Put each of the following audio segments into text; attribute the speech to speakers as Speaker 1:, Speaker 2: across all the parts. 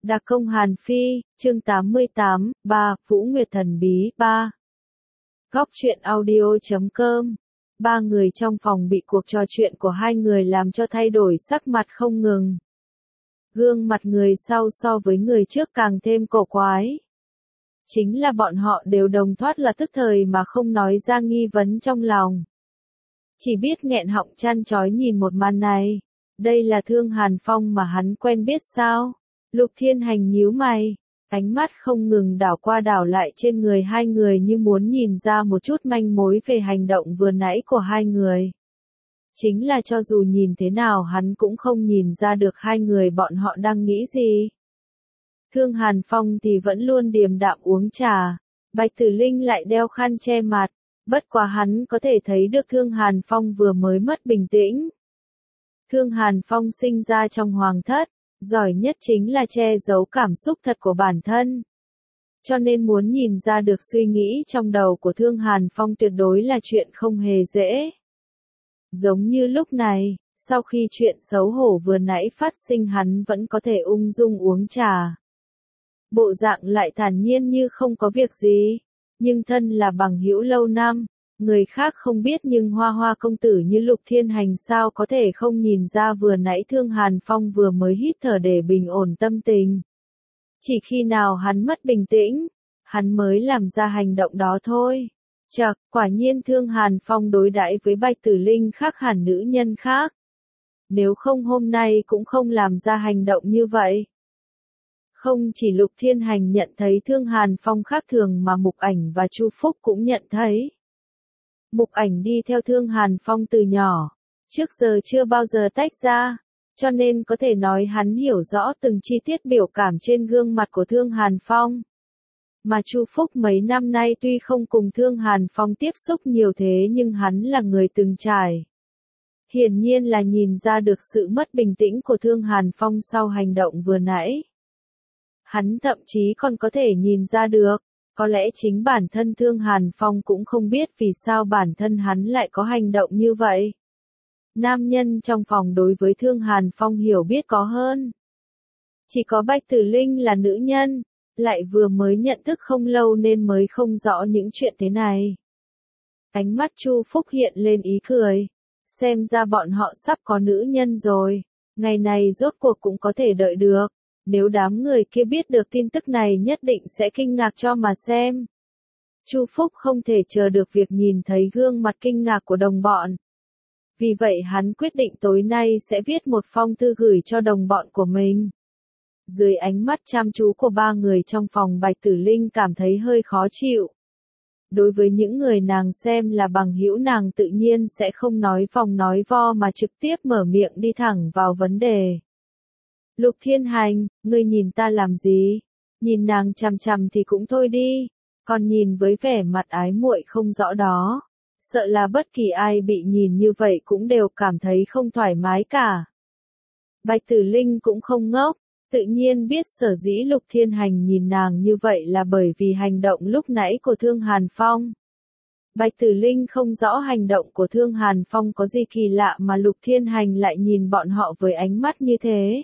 Speaker 1: Đặc công Hàn Phi, chương 88, 3, Vũ Nguyệt thần bí, 3. Góc truyện audio.com. Ba người trong phòng bị cuộc trò chuyện của hai người làm cho thay đổi sắc mặt không ngừng. Gương mặt người sau so với người trước càng thêm cổ quái. Chính là bọn họ đều đồng thoát là tức thời mà không nói ra nghi vấn trong lòng. Chỉ biết nghẹn họng chăn chói nhìn một màn này. Đây là Thương Hàn Phong mà hắn quen biết sao? Lục Thiên Hành nhíu mày, ánh mắt không ngừng đảo qua đảo lại trên người hai người như muốn nhìn ra một chút manh mối về hành động vừa nãy của hai người. Chính là cho dù nhìn thế nào hắn cũng không nhìn ra được hai người bọn họ đang nghĩ gì. Thương Hàn Phong thì vẫn luôn điềm đạm uống trà, Bạch Tử Linh lại đeo khăn che mặt, bất quá hắn có thể thấy được Thương Hàn Phong vừa mới mất bình tĩnh. Thương Hàn Phong sinh ra trong hoàng thất, giỏi nhất chính là che giấu cảm xúc thật của bản thân. Cho nên muốn nhìn ra được suy nghĩ trong đầu của Thương Hàn Phong tuyệt đối là chuyện không hề dễ. Giống như lúc này, sau khi chuyện xấu hổ vừa nãy phát sinh hắn vẫn có thể ung dung uống trà. Bộ dạng lại thản nhiên như không có việc gì, nhưng thân là bằng hữu lâu năm. Người khác không biết nhưng Hoa Hoa công tử như Lục Thiên Hành sao có thể không nhìn ra vừa nãy Thương Hàn Phong vừa mới hít thở để bình ổn tâm tình. Chỉ khi nào hắn mất bình tĩnh, hắn mới làm ra hành động đó thôi. Chậc, quả nhiên Thương Hàn Phong đối đãi với Bạch Tử Linh khác hẳn nữ nhân khác. Nếu không hôm nay cũng không làm ra hành động như vậy. Không chỉ Lục Thiên Hành nhận thấy Thương Hàn Phong khác thường mà Mục Ảnh và Chu Phúc cũng nhận thấy. Mục Ảnh đi theo Thương Hàn Phong từ nhỏ, trước giờ chưa bao giờ tách ra, cho nên có thể nói hắn hiểu rõ từng chi tiết biểu cảm trên gương mặt của Thương Hàn Phong. Mà Chu Phúc mấy năm nay tuy không cùng Thương Hàn Phong tiếp xúc nhiều thế nhưng hắn là người từng trải. Hiển nhiên là nhìn ra được sự mất bình tĩnh của Thương Hàn Phong sau hành động vừa nãy. Hắn thậm chí còn có thể nhìn ra được. Có lẽ chính bản thân Thương Hàn Phong cũng không biết vì sao bản thân hắn lại có hành động như vậy. Nam nhân trong phòng đối với Thương Hàn Phong hiểu biết có hơn. Chỉ có Bạch Tử Linh là nữ nhân, lại vừa mới nhận thức không lâu nên mới không rõ những chuyện thế này. Ánh mắt Chu Phúc hiện lên ý cười. Xem ra bọn họ sắp có nữ nhân rồi, ngày này rốt cuộc cũng có thể đợi được. Nếu đám người kia biết được tin tức này nhất định sẽ kinh ngạc cho mà xem. Chu Phúc không thể chờ được việc nhìn thấy gương mặt kinh ngạc của đồng bọn. Vì vậy hắn quyết định tối nay sẽ viết một phong thư gửi cho đồng bọn của mình. Dưới ánh mắt chăm chú của ba người trong phòng Bạch Tử Linh cảm thấy hơi khó chịu. Đối với những người nàng xem là bằng hữu nàng tự nhiên sẽ không nói vòng nói vo mà trực tiếp mở miệng đi thẳng vào vấn đề. Lục Thiên Hành, ngươi nhìn ta làm gì? Nhìn nàng chằm chằm thì cũng thôi đi, còn nhìn với vẻ mặt ái muội không rõ đó. Sợ là bất kỳ ai bị nhìn như vậy cũng đều cảm thấy không thoải mái cả. Bạch Tử Linh cũng không ngốc, tự nhiên biết sở dĩ Lục Thiên Hành nhìn nàng như vậy là bởi vì hành động lúc nãy của Thương Hàn Phong. Bạch Tử Linh không rõ hành động của Thương Hàn Phong có gì kỳ lạ mà Lục Thiên Hành lại nhìn bọn họ với ánh mắt như thế.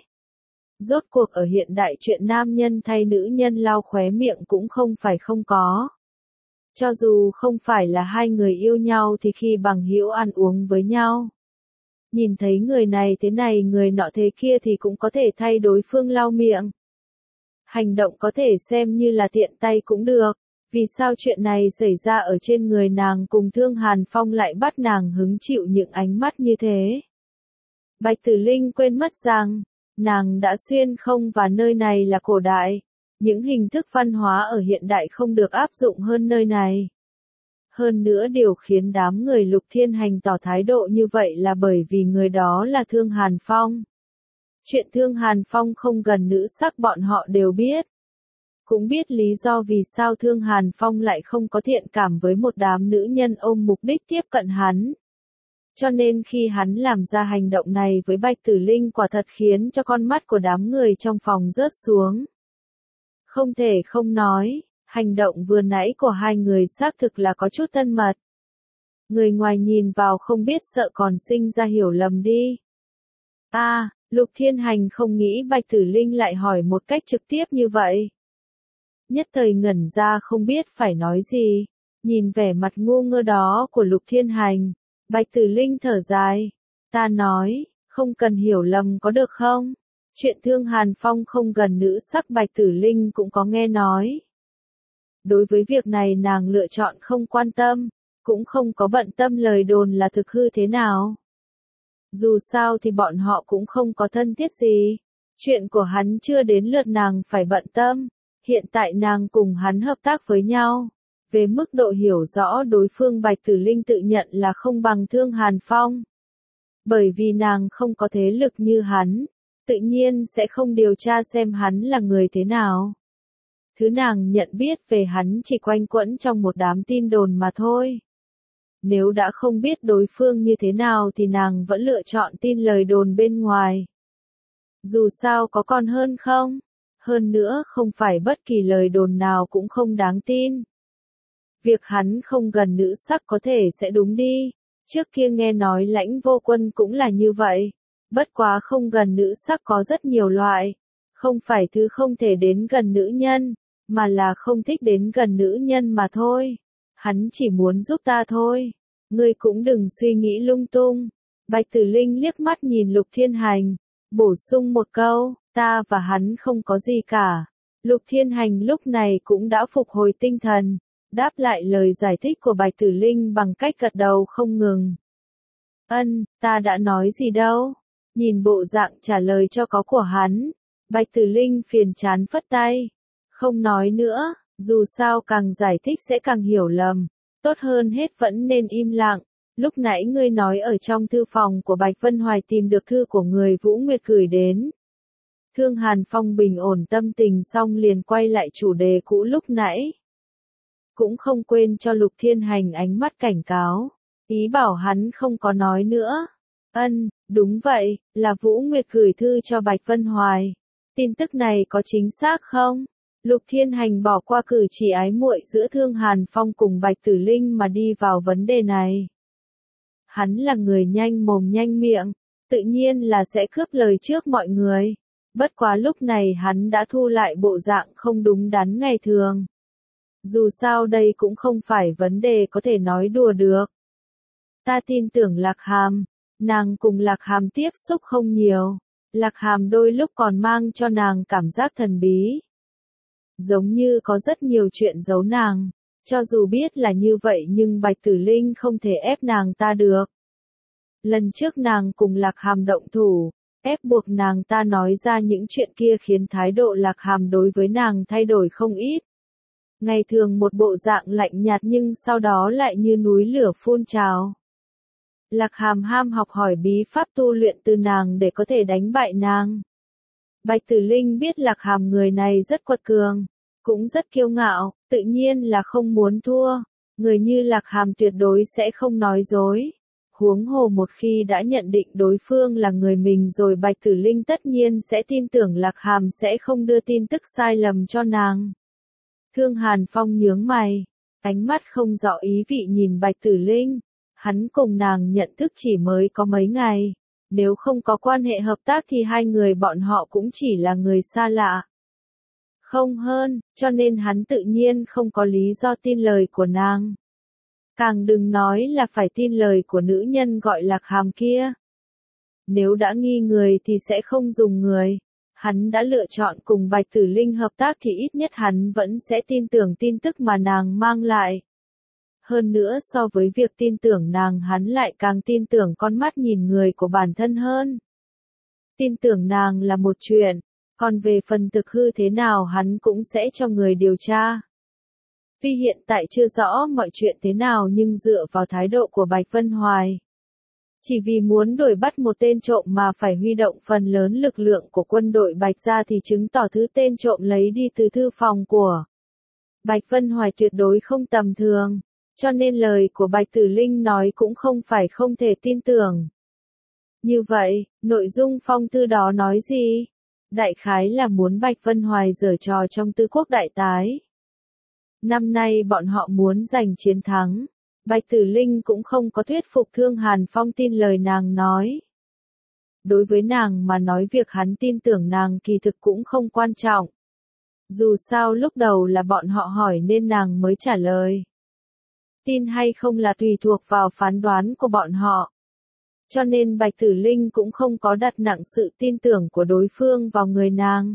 Speaker 1: Rốt cuộc ở hiện đại chuyện nam nhân thay nữ nhân lau khóe miệng cũng không phải không có. Cho dù không phải là hai người yêu nhau thì khi bằng hữu ăn uống với nhau. Nhìn thấy người này thế này người nọ thế kia thì cũng có thể thay đối phương lau miệng. Hành động có thể xem như là tiện tay cũng được. Vì sao chuyện này xảy ra ở trên người nàng cùng Thương Hàn Phong lại bắt nàng hứng chịu những ánh mắt như thế? Bạch Tử Linh quên mất rằng, nàng đã xuyên không và nơi này là cổ đại. Những hình thức văn hóa ở hiện đại không được áp dụng hơn nơi này. Hơn nữa điều khiến đám người Lục Thiên Hành tỏ thái độ như vậy là bởi vì người đó là Thương Hàn Phong. Chuyện Thương Hàn Phong không gần nữ sắc bọn họ đều biết. Cũng biết lý do vì sao Thương Hàn Phong lại không có thiện cảm với một đám nữ nhân ôm mục đích tiếp cận hắn. Cho nên khi hắn làm ra hành động này với Bạch Tử Linh quả thật khiến cho con mắt của đám người trong phòng rớt xuống. Không thể không nói, hành động vừa nãy của hai người xác thực là có chút thân mật. Người ngoài nhìn vào không biết sợ còn sinh ra hiểu lầm đi. Lục Thiên Hành không nghĩ Bạch Tử Linh lại hỏi một cách trực tiếp như vậy. Nhất thời ngẩn ra không biết phải nói gì. Nhìn vẻ mặt ngu ngơ đó của Lục Thiên Hành, Bạch Tử Linh thở dài. Ta nói, không cần hiểu lầm có được không? Chuyện Thương Hàn Phong không gần nữ sắc Bạch Tử Linh cũng có nghe nói. Đối với việc này nàng lựa chọn không quan tâm, cũng không có bận tâm lời đồn là thực hư thế nào. Dù sao thì bọn họ cũng không có thân thiết gì. Chuyện của hắn chưa đến lượt nàng phải bận tâm. Hiện tại nàng cùng hắn hợp tác với nhau. Về mức độ hiểu rõ đối phương Bạch Tử Linh tự nhận là không bằng Thương Hàn Phong. Bởi vì nàng không có thế lực như hắn, tự nhiên sẽ không điều tra xem hắn là người thế nào. Thứ nàng nhận biết về hắn chỉ quanh quẩn trong một đám tin đồn mà thôi. Nếu đã không biết đối phương như thế nào thì nàng vẫn lựa chọn tin lời đồn bên ngoài. Dù sao có còn hơn không? Hơn nữa không phải bất kỳ lời đồn nào cũng không đáng tin. Việc hắn không gần nữ sắc có thể sẽ đúng đi. Trước kia nghe nói Lãnh Vô Quân cũng là như vậy. Bất quá không gần nữ sắc có rất nhiều loại. Không phải thứ không thể đến gần nữ nhân, mà là không thích đến gần nữ nhân mà thôi. Hắn chỉ muốn giúp ta thôi. Ngươi cũng đừng suy nghĩ lung tung. Bạch Tử Linh liếc mắt nhìn Lục Thiên Hành, bổ sung một câu, ta và hắn không có gì cả. Lục Thiên Hành lúc này cũng đã phục hồi tinh thần, đáp lại lời giải thích của Bạch Tử Linh bằng cách gật đầu không ngừng. Ta đã nói gì đâu. Nhìn bộ dạng trả lời cho có của hắn, Bạch Tử Linh phiền chán phất tay. Không nói nữa, dù sao càng giải thích sẽ càng hiểu lầm. Tốt hơn hết vẫn nên im lặng. Lúc nãy ngươi nói ở trong thư phòng của Bạch Vân Hoài tìm được thư của người Vũ Nguyệt gửi đến. Thương Hàn Phong bình ổn tâm tình xong liền quay lại chủ đề cũ lúc nãy. Cũng không quên cho Lục Thiên Hành ánh mắt cảnh cáo. Ý bảo hắn không có nói nữa. Đúng vậy, là Vũ Nguyệt gửi thư cho Bạch Vân Hoài. Tin tức này có chính xác không? Lục Thiên Hành bỏ qua cử chỉ ái muội giữa Thương Hàn Phong cùng Bạch Tử Linh mà đi vào vấn đề này. Hắn là người nhanh mồm nhanh miệng, tự nhiên là sẽ cướp lời trước mọi người. Bất quá lúc này hắn đã thu lại bộ dạng không đúng đắn ngày thường. Dù sao đây cũng không phải vấn đề có thể nói đùa được. Ta tin tưởng Lạc Hàm, nàng cùng Lạc Hàm tiếp xúc không nhiều. Lạc Hàm đôi lúc còn mang cho nàng cảm giác thần bí. Giống như có rất nhiều chuyện giấu nàng. Cho dù biết là như vậy nhưng Bạch Tử Linh không thể ép nàng ta được. Lần trước nàng cùng Lạc Hàm động thủ, ép buộc nàng ta nói ra những chuyện kia khiến thái độ Lạc Hàm đối với nàng thay đổi không ít. Ngày thường một bộ dạng lạnh nhạt nhưng sau đó lại như núi lửa phun trào. Lạc Hàm ham học hỏi bí pháp tu luyện từ nàng để có thể đánh bại nàng. Bạch Tử Linh biết Lạc Hàm người này rất quật cường, cũng rất kiêu ngạo, tự nhiên là không muốn thua. Người như Lạc Hàm tuyệt đối sẽ không nói dối. Huống hồ một khi đã nhận định đối phương là người mình rồi Bạch Tử Linh tất nhiên sẽ tin tưởng Lạc Hàm sẽ không đưa tin tức sai lầm cho nàng. Thương Hàn Phong nhướng mày, ánh mắt không rõ ý vị nhìn Bạch Tử Linh. Hắn cùng nàng nhận thức chỉ mới có mấy ngày. Nếu không có quan hệ hợp tác thì hai người bọn họ cũng chỉ là người xa lạ. Không hơn, cho nên hắn tự nhiên không có lý do tin lời của nàng. Càng đừng nói là phải tin lời của nữ nhân gọi Lạc Hàm kia. Nếu đã nghi người thì sẽ không dùng người. Hắn đã lựa chọn cùng Bạch Tử Linh hợp tác thì ít nhất hắn vẫn sẽ tin tưởng tin tức mà nàng mang lại. Hơn nữa so với việc tin tưởng nàng hắn lại càng tin tưởng con mắt nhìn người của bản thân hơn. Tin tưởng nàng là một chuyện, còn về phần thực hư thế nào hắn cũng sẽ cho người điều tra. Tuy hiện tại chưa rõ mọi chuyện thế nào nhưng dựa vào thái độ của Bạch Vân Hoài. Chỉ vì muốn đuổi bắt một tên trộm mà phải huy động phần lớn lực lượng của quân đội Bạch gia thì chứng tỏ thứ tên trộm lấy đi từ thư phòng của Bạch Vân Hoài tuyệt đối không tầm thường. Cho nên lời của Bạch Tử Linh nói cũng không phải không thể tin tưởng. Như vậy, nội dung phong thư đó nói gì? Đại khái là muốn Bạch Vân Hoài giở trò trong Tư Quốc đại tái. Năm nay bọn họ muốn giành chiến thắng. Bạch Tử Linh cũng không có thuyết phục Thương Hàn Phong tin lời nàng nói. Đối với nàng mà nói việc hắn tin tưởng nàng kỳ thực cũng không quan trọng. Dù sao lúc đầu là bọn họ hỏi nên nàng mới trả lời. Tin hay không là tùy thuộc vào phán đoán của bọn họ. Cho nên Bạch Tử Linh cũng không có đặt nặng sự tin tưởng của đối phương vào người nàng.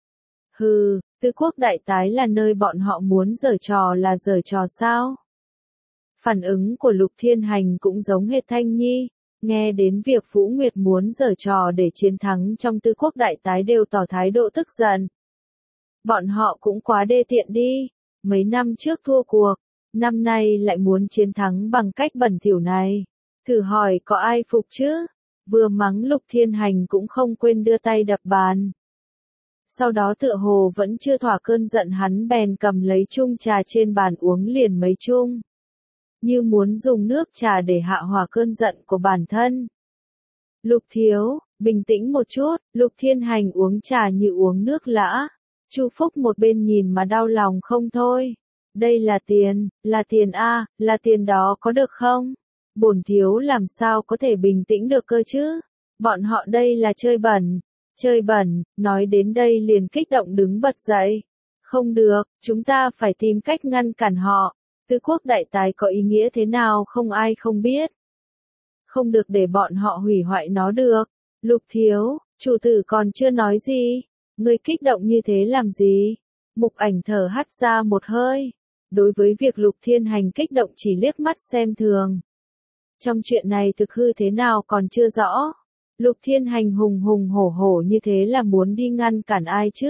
Speaker 1: Hừ, Tứ Quốc Đại Tái là nơi bọn họ muốn giở trò là giở trò sao? Phản ứng của Lục Thiên Hành cũng giống hệt Thanh Nhi, nghe đến việc Vũ Nguyệt muốn giở trò để chiến thắng trong Tứ Quốc Đại Tái đều tỏ thái độ tức giận. Bọn họ cũng quá đê tiện đi, mấy năm trước thua cuộc, năm nay lại muốn chiến thắng bằng cách bẩn thỉu này. Thử hỏi có ai phục chứ? Vừa mắng Lục Thiên Hành cũng không quên đưa tay đập bàn. Sau đó tựa hồ vẫn chưa thỏa cơn giận hắn bèn cầm lấy chung trà trên bàn uống liền mấy chung. Như muốn dùng nước trà để hạ hòa cơn giận của bản thân. Lục thiếu, bình tĩnh một chút, Lục Thiên Hành uống trà như uống nước lã. Chu Phúc một bên nhìn mà đau lòng không thôi. Đây là tiền a, là tiền đó có được không? Bổn thiếu làm sao có thể bình tĩnh được cơ chứ? Bọn họ đây là chơi bẩn, nói đến đây liền kích động đứng bật dậy. Không được, chúng ta phải tìm cách ngăn cản họ. Tứ Quốc Đại Tái có ý nghĩa thế nào không ai không biết. Không được để bọn họ hủy hoại nó được. Lục thiếu, chủ tử còn chưa nói gì. Ngươi kích động như thế làm gì? Mục Ảnh thở hắt ra một hơi. Đối với việc Lục Thiên Hành kích động chỉ liếc mắt xem thường. Trong chuyện này thực hư thế nào còn chưa rõ. Lục Thiên Hành hùng hùng hổ hổ như thế là muốn đi ngăn cản ai chứ?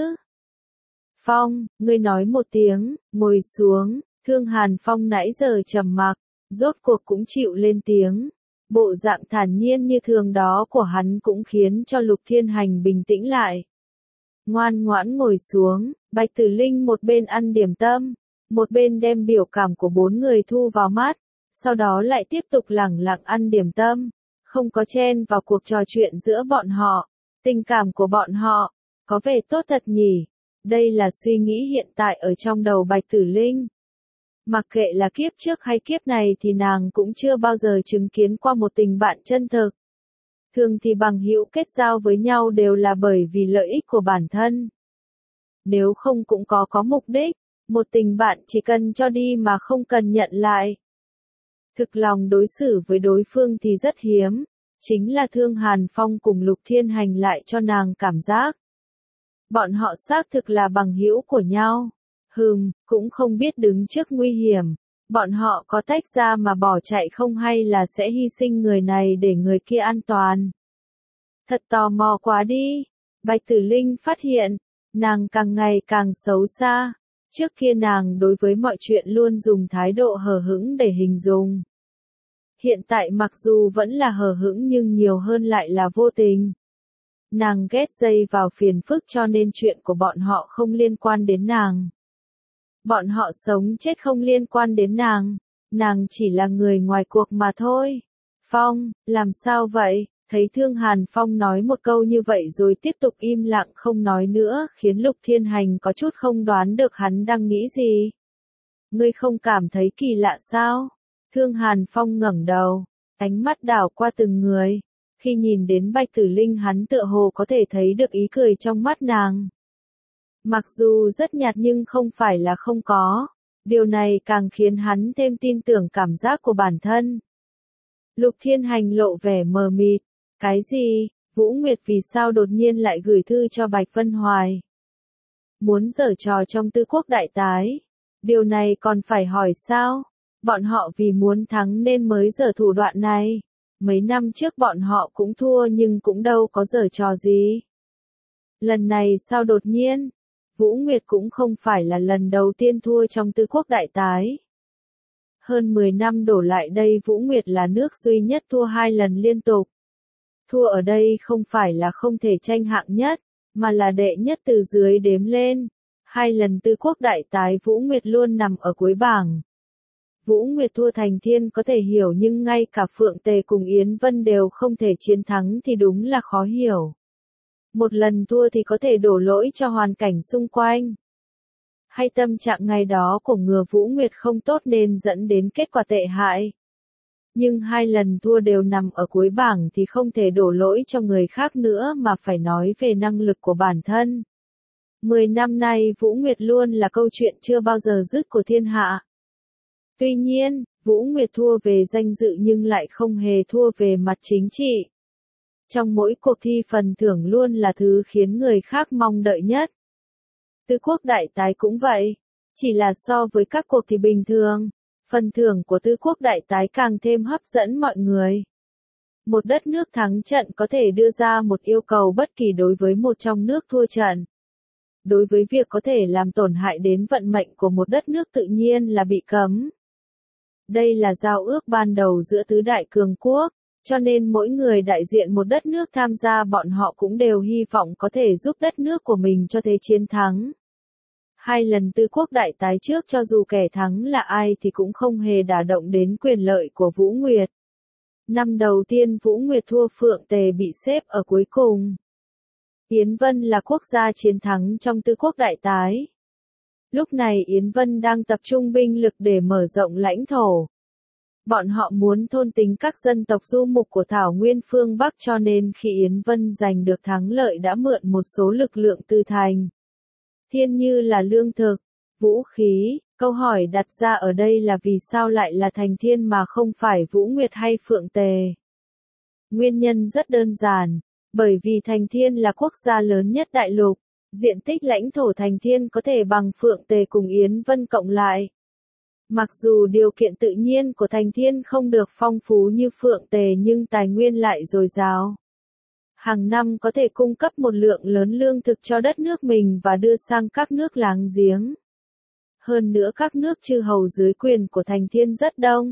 Speaker 1: Phong, ngươi nói một tiếng, ngồi xuống. Thương Hàn Phong nãy giờ trầm mặc, rốt cuộc cũng chịu lên tiếng. Bộ dạng thản nhiên như thường đó của hắn cũng khiến cho Lục Thiên Hành bình tĩnh lại. Ngoan ngoãn ngồi xuống, Bạch Tử Linh một bên ăn điểm tâm, một bên đem biểu cảm của bốn người thu vào mắt, sau đó lại tiếp tục lẳng lặng ăn điểm tâm, không có chen vào cuộc trò chuyện giữa bọn họ. Tình cảm của bọn họ, có vẻ tốt thật nhỉ? Đây là suy nghĩ hiện tại ở trong đầu Bạch Tử Linh. Mặc kệ là kiếp trước hay kiếp này thì nàng cũng chưa bao giờ chứng kiến qua một tình bạn chân thực. Thường thì bằng hữu kết giao với nhau đều là bởi vì lợi ích của bản thân. Nếu không cũng có mục đích, một tình bạn chỉ cần cho đi mà không cần nhận lại. Thực lòng đối xử với đối phương thì rất hiếm, chính là Thương Hàn Phong cùng Lục Thiên Hành lại cho nàng cảm giác. Bọn họ xác thực là bằng hữu của nhau. Cũng không biết đứng trước nguy hiểm, bọn họ có tách ra mà bỏ chạy không hay là sẽ hy sinh người này để người kia an toàn. Thật tò mò quá đi. Bạch Tử Linh phát hiện, nàng càng ngày càng xấu xa. Trước kia nàng đối với mọi chuyện luôn dùng thái độ hờ hững để hình dung. Hiện tại mặc dù vẫn là hờ hững nhưng nhiều hơn lại là vô tình. Nàng ghét dây vào phiền phức cho nên chuyện của bọn họ không liên quan đến nàng. Bọn họ sống chết không liên quan đến nàng chỉ là người ngoài cuộc mà thôi. Phong, làm sao vậy? Thấy Thương Hàn Phong nói một câu như vậy rồi tiếp tục im lặng không nói nữa, khiến Lục Thiên Hành có chút không đoán được hắn đang nghĩ gì. Ngươi không cảm thấy kỳ lạ sao? Thương Hàn Phong ngẩng đầu, ánh mắt đảo qua từng người. Khi nhìn đến Bạch Tử Linh hắn tựa hồ có thể thấy được ý cười trong mắt nàng. Mặc dù rất nhạt nhưng không phải là không có. Điều này càng khiến hắn thêm tin tưởng cảm giác của bản thân. Lục Thiên Hành lộ vẻ mờ mịt. Cái gì? Vũ Nguyệt vì sao đột nhiên lại gửi thư cho Bạch Vân Hoài? Muốn giở trò trong Tứ Quốc Đại Tái? Điều này còn phải hỏi sao? Bọn họ vì muốn thắng nên mới giở thủ đoạn này. Mấy năm trước bọn họ cũng thua nhưng cũng đâu có giở trò gì. Lần này sao đột nhiên? Vũ Nguyệt cũng không phải là lần đầu tiên thua trong Tứ Quốc Đại Tái. Hơn 10 năm đổ lại đây Vũ Nguyệt là nước duy nhất thua 2 lần liên tục. Thua ở đây không phải là không thể tranh hạng nhất, mà là đệ nhất từ dưới đếm lên. 2 lần Tứ Quốc Đại Tái Vũ Nguyệt luôn nằm ở cuối bảng. Vũ Nguyệt thua Thành Thiên có thể hiểu nhưng ngay cả Phượng Tề cùng Yến Vân đều không thể chiến thắng thì đúng là khó hiểu. Một lần thua thì có thể đổ lỗi cho hoàn cảnh xung quanh. Hay tâm trạng ngày đó của Ngừa Vũ Nguyệt không tốt nên dẫn đến kết quả tệ hại. Nhưng 2 lần thua đều nằm ở cuối bảng thì không thể đổ lỗi cho người khác nữa mà phải nói về năng lực của bản thân. 10 năm nay Vũ Nguyệt luôn là câu chuyện chưa bao giờ dứt của thiên hạ. Tuy nhiên, Vũ Nguyệt thua về danh dự nhưng lại không hề thua về mặt chính trị. Trong mỗi cuộc thi phần thưởng luôn là thứ khiến người khác mong đợi nhất. Tứ quốc đại tái cũng vậy. Chỉ là so với các cuộc thi bình thường, phần thưởng của tứ quốc đại tái càng thêm hấp dẫn mọi người. Một đất nước thắng trận có thể đưa ra một yêu cầu bất kỳ đối với một trong nước thua trận. Đối với việc có thể làm tổn hại đến vận mệnh của một đất nước tự nhiên là bị cấm. Đây là giao ước ban đầu giữa tứ đại cường quốc, cho nên mỗi người đại diện một đất nước tham gia bọn họ cũng đều hy vọng có thể giúp đất nước của mình cho thế chiến thắng. 2 lần tứ quốc đại tái trước cho dù kẻ thắng là ai thì cũng không hề đả động đến quyền lợi của Vũ Nguyệt. Năm đầu tiên Vũ Nguyệt thua Phượng Tề bị xếp ở cuối cùng. Yến Vân là quốc gia chiến thắng trong tứ quốc đại tái. Lúc này Yến Vân đang tập trung binh lực để mở rộng lãnh thổ. Bọn họ muốn thôn tính các dân tộc du mục của Thảo Nguyên phương Bắc cho nên khi Yến Vân giành được thắng lợi đã mượn một số lực lượng từ thành thiên như là lương thực, vũ khí. Câu hỏi đặt ra ở đây là vì sao lại là thành thiên mà không phải Vũ Nguyệt hay Phượng Tề? Nguyên nhân rất đơn giản, bởi vì thành thiên là quốc gia lớn nhất đại lục, diện tích lãnh thổ thành thiên có thể bằng Phượng Tề cùng Yến Vân cộng lại. Mặc dù điều kiện tự nhiên của thành thiên không được phong phú như Phượng Tề nhưng tài nguyên lại dồi dào. Hàng năm có thể cung cấp một lượng lớn lương thực cho đất nước mình và đưa sang các nước láng giềng. Hơn nữa các nước chư hầu dưới quyền của thành thiên rất đông.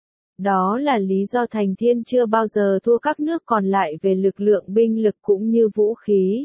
Speaker 1: Đó là lý do thành thiên chưa bao giờ thua các nước còn lại về lực lượng binh lực cũng như vũ khí.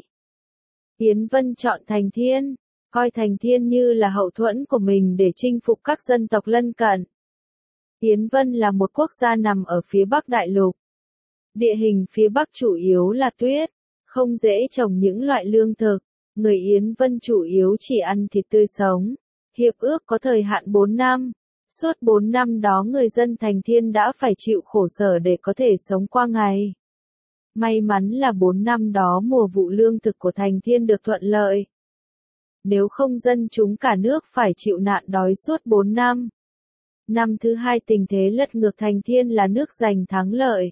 Speaker 1: Yến Vân chọn thành thiên, coi thành thiên như là hậu thuẫn của mình để chinh phục các dân tộc lân cận. Yến Vân là một quốc gia nằm ở phía Bắc đại lục. Địa hình phía Bắc chủ yếu là tuyết, không dễ trồng những loại lương thực. Người Yến Vân chủ yếu chỉ ăn thịt tươi sống. Hiệp ước có thời hạn 4 năm. Suốt 4 năm đó người dân thành thiên đã phải chịu khổ sở để có thể sống qua ngày. May mắn là 4 năm đó mùa vụ lương thực của thành thiên được thuận lợi. Nếu không dân chúng cả nước phải chịu nạn đói suốt 4 năm. Năm thứ 2 tình thế lật ngược thành thiên là nước giành thắng lợi.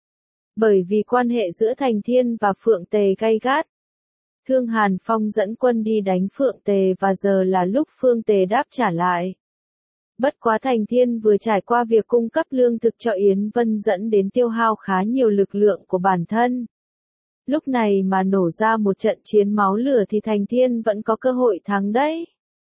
Speaker 1: Bởi vì quan hệ giữa thành thiên và Phượng Tề gay gắt. Thương Hàn Phong dẫn quân đi đánh Phượng Tề và giờ là lúc Phượng Tề đáp trả lại. Bất quá thành thiên vừa trải qua việc cung cấp lương thực cho Yến Vân dẫn đến tiêu hao khá nhiều lực lượng của bản thân. Lúc này mà nổ ra một trận chiến máu lửa thì thành thiên vẫn có cơ hội thắng đấy.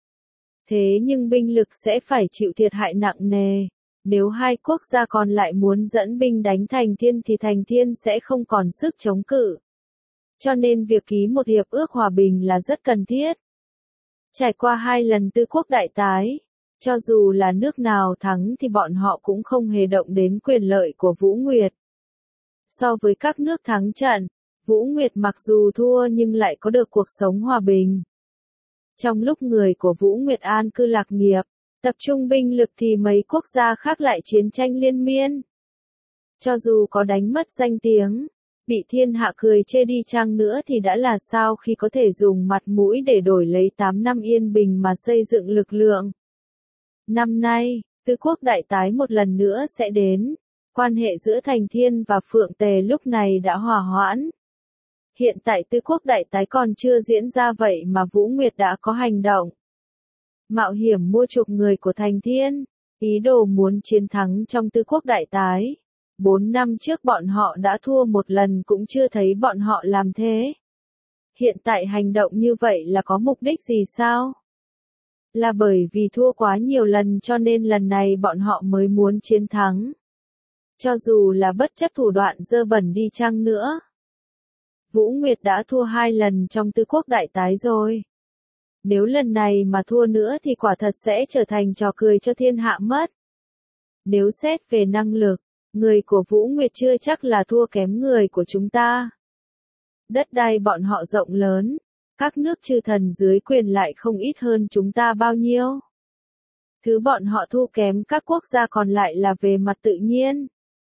Speaker 1: Thế nhưng binh lực sẽ phải chịu thiệt hại nặng nề. Nếu hai quốc gia còn lại muốn dẫn binh đánh thành thiên thì thành thiên sẽ không còn sức chống cự. Cho nên việc ký một hiệp ước hòa bình là rất cần thiết. Trải qua 2 lần tứ quốc đại tái, cho dù là nước nào thắng thì bọn họ cũng không hề động đến quyền lợi của Vũ Nguyệt. So với các nước thắng trận, Vũ Nguyệt mặc dù thua nhưng lại có được cuộc sống hòa bình. Trong lúc người của Vũ Nguyệt an cư lạc nghiệp, tập trung binh lực thì mấy quốc gia khác lại chiến tranh liên miên. Cho dù có đánh mất danh tiếng, bị thiên hạ cười chê đi chăng nữa thì đã là sao khi có thể dùng mặt mũi để đổi lấy 8 năm yên bình mà xây dựng lực lượng. Năm nay, tứ quốc đại tái một lần nữa sẽ đến. Quan hệ giữa thành thiên và Phượng Tề lúc này đã hòa hoãn. Hiện tại tứ quốc đại tái còn chưa diễn ra vậy mà Vũ Nguyệt đã có hành động. Mạo hiểm mua chuộc người của thành thiên, ý đồ muốn chiến thắng trong tứ quốc đại tái. 4 năm trước bọn họ đã thua một lần cũng chưa thấy bọn họ làm thế. Hiện tại hành động như vậy là có mục đích gì sao? Là bởi vì thua quá nhiều lần cho nên lần này bọn họ mới muốn chiến thắng. Cho dù là bất chấp thủ đoạn dơ bẩn đi chăng nữa. Vũ Nguyệt đã thua 2 lần trong tứ quốc đại tái rồi. Nếu lần này mà thua nữa thì quả thật sẽ trở thành trò cười cho thiên hạ mất. Nếu xét về năng lực, người của Vũ Nguyệt chưa chắc là thua kém người của chúng ta. Đất đai bọn họ rộng lớn, các nước chư thần dưới quyền lại không ít hơn chúng ta bao nhiêu. Thứ bọn họ thua kém các quốc gia còn lại là về mặt tự nhiên.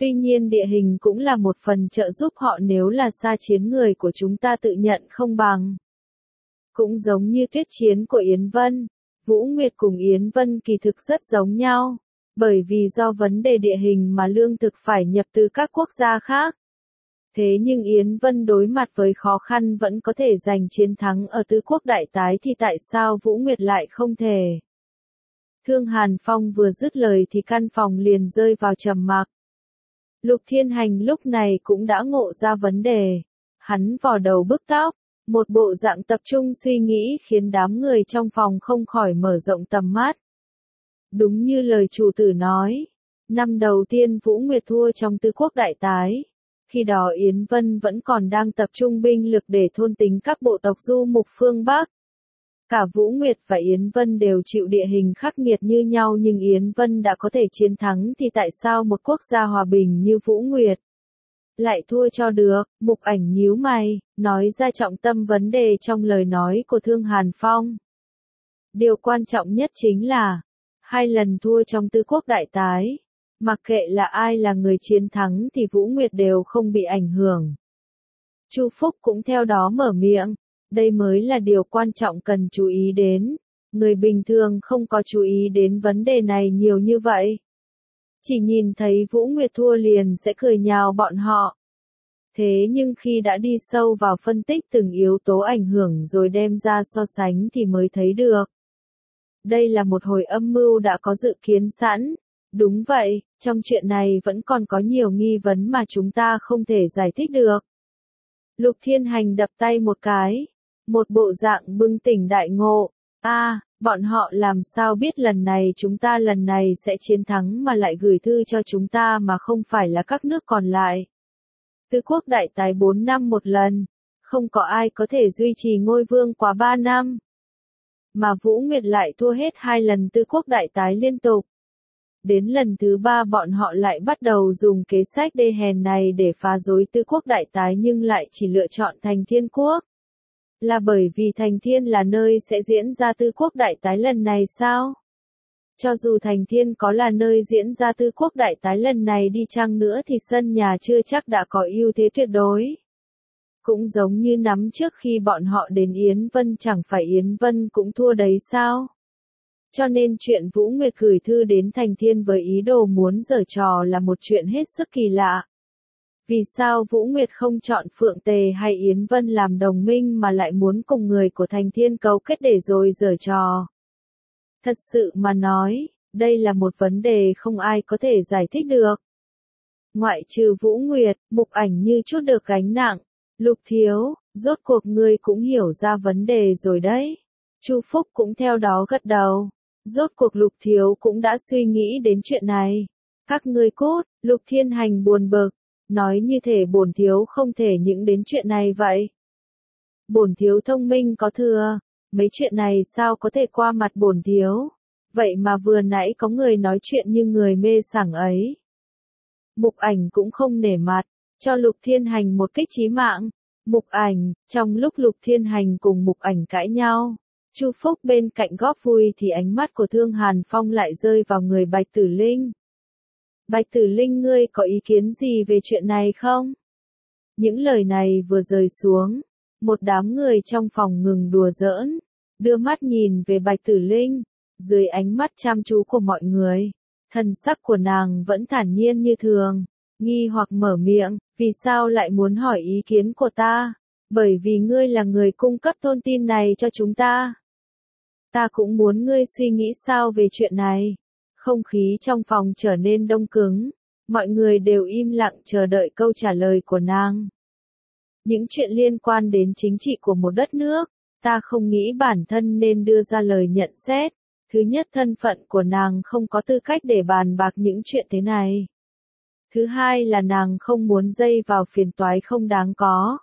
Speaker 1: Tuy nhiên địa hình cũng là một phần trợ giúp họ nếu là xa chiến người của chúng ta tự nhận không bằng. Cũng giống như thuyết chiến của Yến Vân, Vũ Nguyệt cùng Yến Vân kỳ thực rất giống nhau, bởi vì do vấn đề địa hình mà lương thực phải nhập từ các quốc gia khác. Thế nhưng Yến Vân đối mặt với khó khăn vẫn có thể giành chiến thắng ở tứ quốc đại tái thì tại sao Vũ Nguyệt lại không thể? Thương Hàn Phong vừa dứt lời thì căn phòng liền rơi vào trầm mặc. Lục Thiên Hành lúc này cũng đã ngộ ra vấn đề. Hắn vò đầu bứt tóc, một bộ dạng tập trung suy nghĩ khiến đám người trong phòng không khỏi mở rộng tầm mắt. Đúng như lời chủ tử nói, năm đầu tiên Vũ Nguyệt thua trong tứ quốc đại tái. Khi đó Yến Vân vẫn còn đang tập trung binh lực để thôn tính các bộ tộc du mục phương Bắc. Cả Vũ Nguyệt và Yến Vân đều chịu địa hình khắc nghiệt như nhau nhưng Yến Vân đã có thể chiến thắng thì tại sao một quốc gia hòa bình như Vũ Nguyệt lại thua cho được? Mục Ảnh nhíu mày, nói ra trọng tâm vấn đề trong lời nói của Thương Hàn Phong. Điều quan trọng nhất chính là, 2 lần thua trong tứ quốc đại tái. Mặc kệ là ai là người chiến thắng thì Vũ Nguyệt đều không bị ảnh hưởng. Chu Phúc cũng theo đó mở miệng, đây mới là điều quan trọng cần chú ý đến. Người bình thường không có chú ý đến vấn đề này nhiều như vậy. Chỉ nhìn thấy Vũ Nguyệt thua liền sẽ cười nhạo bọn họ. Thế nhưng khi đã đi sâu vào phân tích từng yếu tố ảnh hưởng rồi đem ra so sánh thì mới thấy được. Đây là một hồi âm mưu đã có dự kiến sẵn. Đúng vậy, trong chuyện này vẫn còn có nhiều nghi vấn mà chúng ta không thể giải thích được. Lục Thiên Hành đập tay một cái, một bộ dạng bừng tỉnh đại ngộ. Bọn họ làm sao biết lần này sẽ chiến thắng mà lại gửi thư cho chúng ta mà không phải là các nước còn lại. Tứ quốc đại tái 4 năm một lần, không có ai có thể duy trì ngôi vương quá 3 năm. Mà Vũ Nguyệt lại thua hết 2 lần tứ quốc đại tái liên tục. Đến lần thứ 3 bọn họ lại bắt đầu dùng kế sách đê hèn này để phá rối tứ quốc đại tái nhưng lại chỉ lựa chọn Thành Thiên Quốc. Là bởi vì Thành Thiên là nơi sẽ diễn ra tứ quốc đại tái lần này sao? Cho dù Thành Thiên có là nơi diễn ra tứ quốc đại tái lần này đi chăng nữa thì sân nhà chưa chắc đã có ưu thế tuyệt đối. Cũng giống như nắm trước khi bọn họ đến Yến Vân chẳng phải Yến Vân cũng thua đấy sao? Cho nên chuyện Vũ Nguyệt gửi thư đến Thành Thiên với ý đồ muốn giở trò là một chuyện hết sức kỳ lạ. Vì sao Vũ Nguyệt không chọn Phượng Tề hay Yến Vân làm đồng minh mà lại muốn cùng người của Thành Thiên cấu kết để rồi giở trò? Thật sự mà nói, đây là một vấn đề không ai có thể giải thích được. Ngoại trừ Vũ Nguyệt, Mục Ảnh như chút được gánh nặng. Lục thiếu, rốt cuộc ngươi cũng hiểu ra vấn đề rồi đấy. Chu Phúc cũng theo đó gật đầu. Rốt cuộc Lục thiếu cũng đã suy nghĩ đến chuyện này. Các ngươi cút, Lục Thiên Hành buồn bực, nói như thể bổn thiếu không thể những đến chuyện này vậy. Bổn thiếu thông minh có thừa, mấy chuyện này sao có thể qua mặt bổn thiếu. Vậy mà vừa nãy có người nói chuyện như người mê sảng ấy. Mục Ảnh cũng không nể mặt, cho Lục Thiên Hành một kích chí mạng. Mục Ảnh, trong lúc Lục Thiên Hành cùng Mục Ảnh cãi nhau, Chu Phúc bên cạnh góp vui thì ánh mắt của Thương Hàn Phong lại rơi vào người Bạch Tử Linh. Bạch Tử Linh, ngươi có ý kiến gì về chuyện này không? Những lời này vừa rơi xuống, một đám người trong phòng ngừng đùa giỡn, đưa mắt nhìn về Bạch Tử Linh, dưới ánh mắt chăm chú của mọi người, thần sắc của nàng vẫn thản nhiên như thường, nghi hoặc mở miệng, vì sao lại muốn hỏi ý kiến của ta? Bởi vì ngươi là người cung cấp thông tin này cho chúng ta. Ta cũng muốn ngươi suy nghĩ sao về chuyện này. Không khí trong phòng trở nên đông cứng, mọi người đều im lặng chờ đợi câu trả lời của nàng. Những chuyện liên quan đến chính trị của một đất nước, ta không nghĩ bản thân nên đưa ra lời nhận xét. Thứ nhất, thân phận của nàng không có tư cách để bàn bạc những chuyện thế này. Thứ hai là nàng không muốn dây vào phiền toái không đáng có.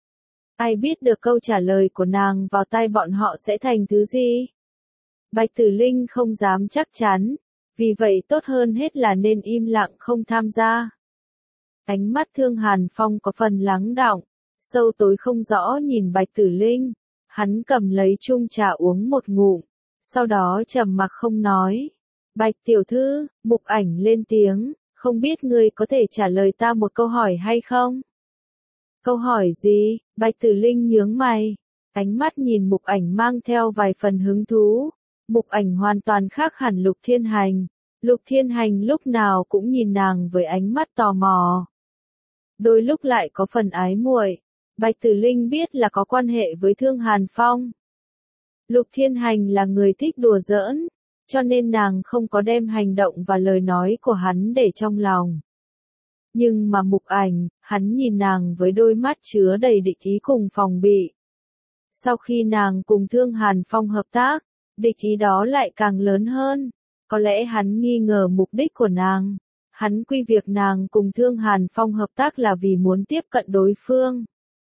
Speaker 1: Ai biết được câu trả lời của nàng vào tai bọn họ sẽ thành thứ gì? Bạch Tử Linh không dám chắc chắn, vì vậy tốt hơn hết là nên im lặng không tham gia. Ánh mắt Thương Hàn Phong có phần lắng đọng, sâu tối không rõ nhìn Bạch Tử Linh, hắn cầm lấy chung trà uống một ngụm, sau đó trầm mặc không nói. Bạch tiểu thư, Mục Ảnh lên tiếng, Không biết ngươi có thể trả lời ta một câu hỏi hay không? Câu hỏi gì? Bạch Tử Linh nhướng mày. Ánh mắt nhìn Mục Ảnh mang theo vài phần hứng thú. Mục Ảnh hoàn toàn khác hẳn Lục Thiên Hành. Lục Thiên Hành lúc nào cũng nhìn nàng với ánh mắt tò mò. Đôi lúc lại có phần ái muội. Bạch Tử Linh biết là có quan hệ với Thương Hàn Phong. Lục Thiên Hành là người thích đùa giỡn, cho nên nàng không có đem hành động và lời nói của hắn để trong lòng. Nhưng mà Mục Ảnh, hắn nhìn nàng với đôi mắt chứa đầy địch ý cùng phòng bị. Sau khi nàng cùng Thương Hàn Phong hợp tác, địch ý đó lại càng lớn hơn. Có lẽ hắn nghi ngờ mục đích của nàng. Hắn quy việc nàng cùng Thương Hàn Phong hợp tác là vì muốn tiếp cận đối phương.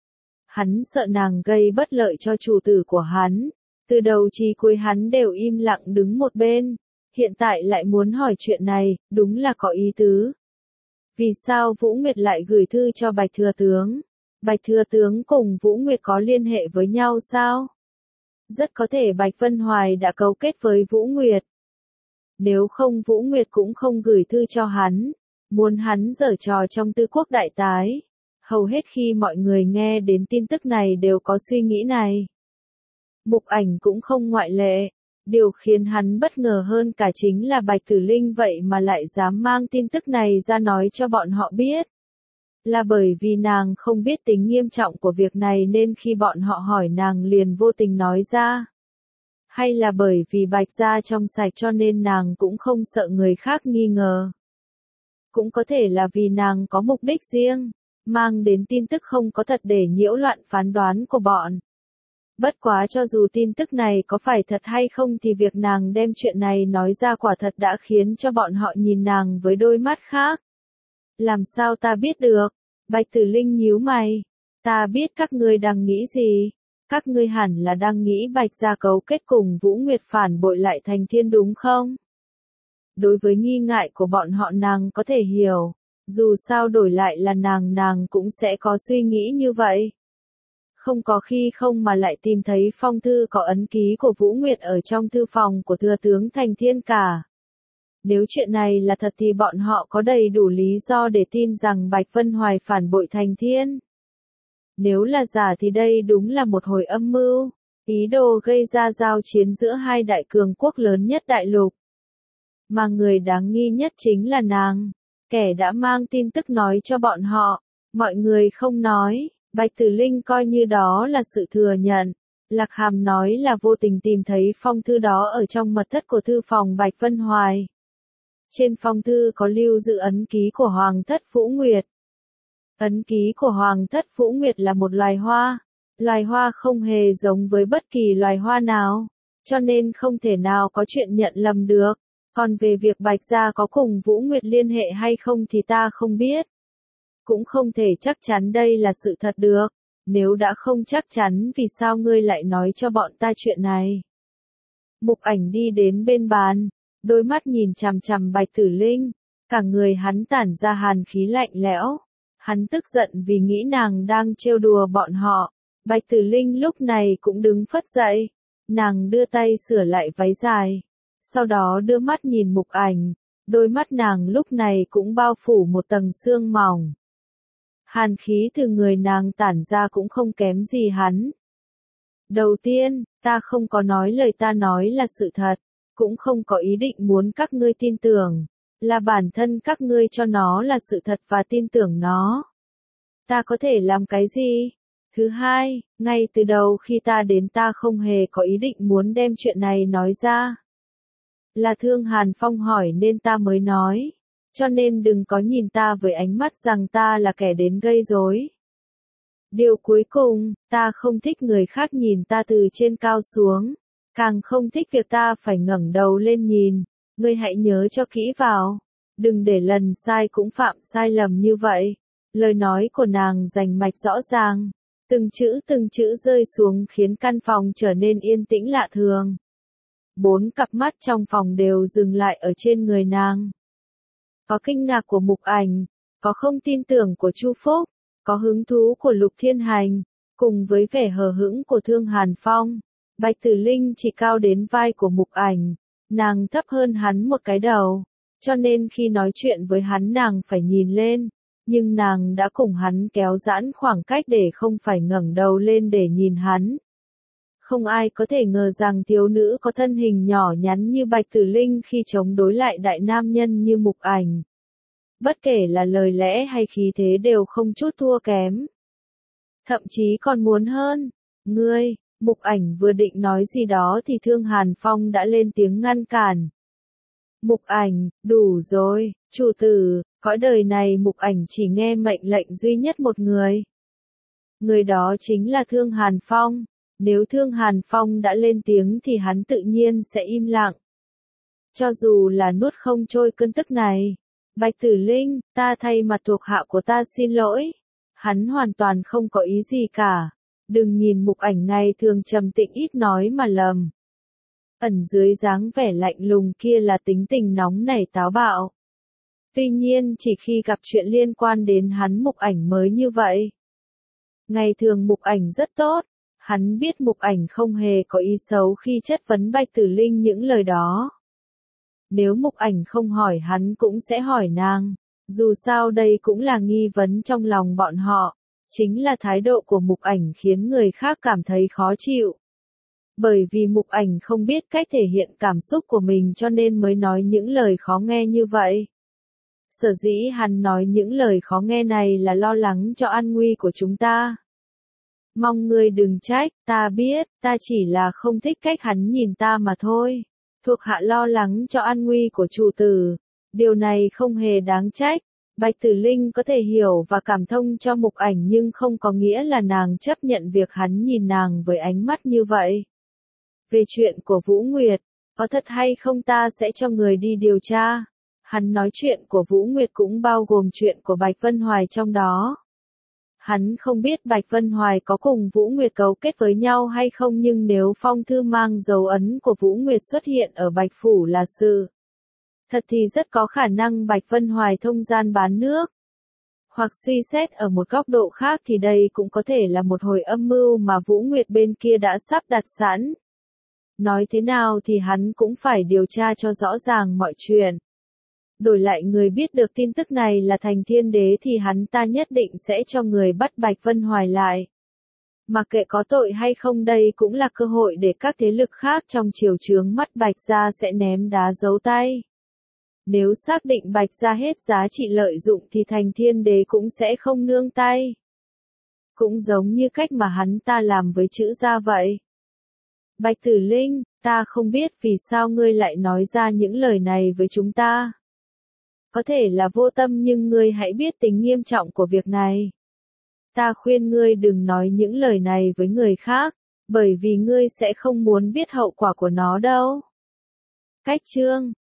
Speaker 1: Hắn sợ nàng gây bất lợi cho chủ tử của hắn. Từ đầu chí cuối hắn đều im lặng đứng một bên. Hiện tại lại muốn hỏi chuyện này, đúng là có ý tứ. Vì sao Vũ Nguyệt lại gửi thư cho Bạch Thừa Tướng? Bạch Thừa Tướng cùng Vũ Nguyệt có liên hệ với nhau sao? Rất có thể Bạch Vân Hoài đã cấu kết với Vũ Nguyệt. Nếu không Vũ Nguyệt cũng không gửi thư cho hắn, muốn hắn giở trò trong Tư Quốc đại tái. Hầu hết khi mọi người nghe đến tin tức này đều có suy nghĩ này. Mục Ảnh cũng không ngoại lệ. Điều khiến hắn bất ngờ hơn cả chính là Bạch Tử Linh vậy mà lại dám mang tin tức này ra nói cho bọn họ biết. Là bởi vì nàng không biết tính nghiêm trọng của việc này nên khi bọn họ hỏi nàng liền vô tình nói ra. Hay là bởi vì Bạch gia trong sạch cho nên nàng cũng không sợ người khác nghi ngờ. Cũng có thể là vì nàng có mục đích riêng, mang đến tin tức không có thật để nhiễu loạn phán đoán của bọn. Bất quá cho dù tin tức này có phải thật hay không thì việc nàng đem chuyện này nói ra quả thật đã khiến cho bọn họ nhìn nàng với đôi mắt khác. Làm sao ta biết được? Bạch Tử Linh nhíu mày. Ta biết các ngươi đang nghĩ gì. Các ngươi hẳn là đang nghĩ Bạch gia cấu kết cùng Vũ Nguyệt phản bội lại Thành Thiên đúng không? Đối với nghi ngại của bọn họ nàng có thể hiểu. Dù sao đổi lại là nàng cũng sẽ có suy nghĩ như vậy. Không có khi không mà lại tìm thấy phong thư có ấn ký của Vũ Nguyệt ở trong thư phòng của Thừa tướng Thành Thiên cả. Nếu chuyện này là thật thì bọn họ có đầy đủ lý do để tin rằng Bạch Vân Hoài phản bội Thành Thiên. Nếu là giả thì đây đúng là một hồi âm mưu, ý đồ gây ra giao chiến giữa hai đại cường quốc lớn nhất đại lục. Mà người đáng nghi nhất chính là nàng, kẻ đã mang tin tức nói cho bọn họ, mọi người không nói. Bạch Tử Linh coi như đó là sự thừa nhận. Lạc Hàm nói là vô tình tìm thấy phong thư đó ở trong mật thất của thư phòng Bạch Vân Hoài. Trên phong thư có lưu giữ ấn ký của Hoàng thất Vũ Nguyệt. Ấn ký của Hoàng thất Vũ Nguyệt là một loài hoa. Loài hoa không hề giống với bất kỳ loài hoa nào, cho nên không thể nào có chuyện nhận lầm được. Còn về việc Bạch gia có cùng Vũ Nguyệt liên hệ hay không thì ta không biết. Cũng không thể chắc chắn đây là sự thật được. Nếu đã không chắc chắn vì sao ngươi lại nói cho bọn ta chuyện này? Mục Ảnh đi đến bên bàn, đôi mắt nhìn chằm chằm Bạch Tử Linh, cả người hắn tản ra hàn khí lạnh lẽo. Hắn tức giận vì nghĩ nàng đang trêu đùa bọn họ. Bạch Tử Linh lúc này cũng đứng phất dậy, nàng đưa tay sửa lại váy dài, sau đó đưa mắt nhìn Mục Ảnh, đôi mắt nàng lúc này cũng bao phủ một tầng sương mỏng. Hàn khí từ người nàng tản ra cũng không kém gì hắn. Đầu tiên, ta không có nói lời ta nói là sự thật, cũng không có ý định muốn các ngươi tin tưởng, là bản thân các ngươi cho nó là sự thật và tin tưởng nó. Ta có thể làm cái gì? Thứ hai, ngay từ đầu khi ta đến ta không hề có ý định muốn đem chuyện này nói ra. Là Thương Hàn Phong hỏi nên ta mới nói. Cho nên đừng có nhìn ta với ánh mắt rằng ta là kẻ đến gây rối. Điều cuối cùng, ta không thích người khác nhìn ta từ trên cao xuống, càng không thích việc ta phải ngẩng đầu lên nhìn. Ngươi hãy nhớ cho kỹ vào, đừng để lần sai cũng phạm sai lầm như vậy. Lời nói của nàng rành mạch rõ ràng, từng chữ rơi xuống khiến căn phòng trở nên yên tĩnh lạ thường. 4 cặp mắt trong phòng đều dừng lại ở trên người nàng. Có kinh ngạc của Mục Ảnh, có không tin tưởng của Chu Phúc, có hứng thú của Lục Thiên Hành, cùng với vẻ hờ hững của Thương Hàn Phong. Bạch Tử Linh chỉ cao đến vai của Mục Ảnh, nàng thấp hơn hắn một cái đầu. cho nên khi nói chuyện với hắn nàng phải nhìn lên, nhưng nàng đã cùng hắn kéo giãn khoảng cách để không phải ngẩng đầu lên để nhìn hắn. Không ai có thể ngờ rằng thiếu nữ có thân hình nhỏ nhắn như Bạch Tử Linh khi chống đối lại đại nam nhân như Mục Ảnh. Bất kể là lời lẽ hay khí thế đều không chút thua kém. Thậm chí còn muốn hơn. Ngươi, Mục Ảnh vừa định nói gì đó thì Thương Hàn Phong đã lên tiếng ngăn cản. Mục Ảnh, đủ rồi, chủ tử, cõi đời này Mục Ảnh chỉ nghe mệnh lệnh duy nhất một người. Người đó chính là Thương Hàn Phong. Nếu Thương Hàn Phong đã lên tiếng thì hắn tự nhiên sẽ im lặng. Cho dù là nuốt không trôi cơn tức này. Bạch Tử Linh, ta thay mặt thuộc hạ của ta xin lỗi. Hắn hoàn toàn không có ý gì cả. Đừng nhìn Mục Ảnh ngày thường trầm tĩnh ít nói mà lầm. Ẩn dưới dáng vẻ lạnh lùng kia là tính tình nóng nảy táo bạo. Tuy nhiên chỉ khi gặp chuyện liên quan đến hắn Mục Ảnh mới như vậy. Ngày thường Mục Ảnh rất tốt. Hắn biết Mục Ảnh không hề có ý xấu khi chất vấn Bạch Tử Linh những lời đó. Nếu Mục Ảnh không hỏi hắn cũng sẽ hỏi nàng. Dù sao đây cũng là nghi vấn trong lòng bọn họ. Chính là thái độ của Mục Ảnh khiến người khác cảm thấy khó chịu. Bởi vì Mục Ảnh không biết cách thể hiện cảm xúc của mình cho nên mới nói những lời khó nghe như vậy. Sở dĩ hắn nói những lời khó nghe này là lo lắng cho an nguy của chúng ta. Mong ngươi đừng trách, ta biết, ta chỉ là không thích cách hắn nhìn ta mà thôi. Thuộc hạ lo lắng cho an nguy của chủ tử. Điều này không hề đáng trách. Bạch Tử Linh có thể hiểu và cảm thông cho Mục Ảnh nhưng không có nghĩa là nàng chấp nhận việc hắn nhìn nàng với ánh mắt như vậy. Về chuyện của Vũ Nguyệt, có thật hay không ta sẽ cho người đi điều tra. Hắn nói chuyện của Vũ Nguyệt cũng bao gồm chuyện của Bạch Vân Hoài trong đó. Hắn không biết Bạch Vân Hoài có cùng Vũ Nguyệt cấu kết với nhau hay không nhưng nếu phong thư mang dấu ấn của Vũ Nguyệt xuất hiện ở Bạch Phủ là sự thật thì rất có khả năng Bạch Vân Hoài thông gian bán nước. Hoặc suy xét ở một góc độ khác thì đây cũng có thể là một hồi âm mưu mà Vũ Nguyệt bên kia đã sắp đặt sẵn. Nói thế nào thì hắn cũng phải điều tra cho rõ ràng mọi chuyện. Đổi lại người biết được tin tức này là Thành Thiên Đế thì hắn ta nhất định sẽ cho người bắt Bạch Vân Hoài lại. Mặc kệ có tội hay không đây cũng là cơ hội để các thế lực khác trong triều chướng mắt Bạch gia sẽ ném đá giấu tay. Nếu xác định Bạch gia hết giá trị lợi dụng thì Thành Thiên Đế cũng sẽ không nương tay. Cũng giống như cách mà hắn ta làm với Trữ gia vậy. Bạch Tử Linh, ta không biết vì sao ngươi lại nói ra những lời này với chúng ta. Có thể là vô tâm nhưng ngươi hãy biết tính nghiêm trọng của việc này. Ta khuyên ngươi đừng nói những lời này với người khác, bởi vì ngươi sẽ không muốn biết hậu quả của nó đâu. Cách chương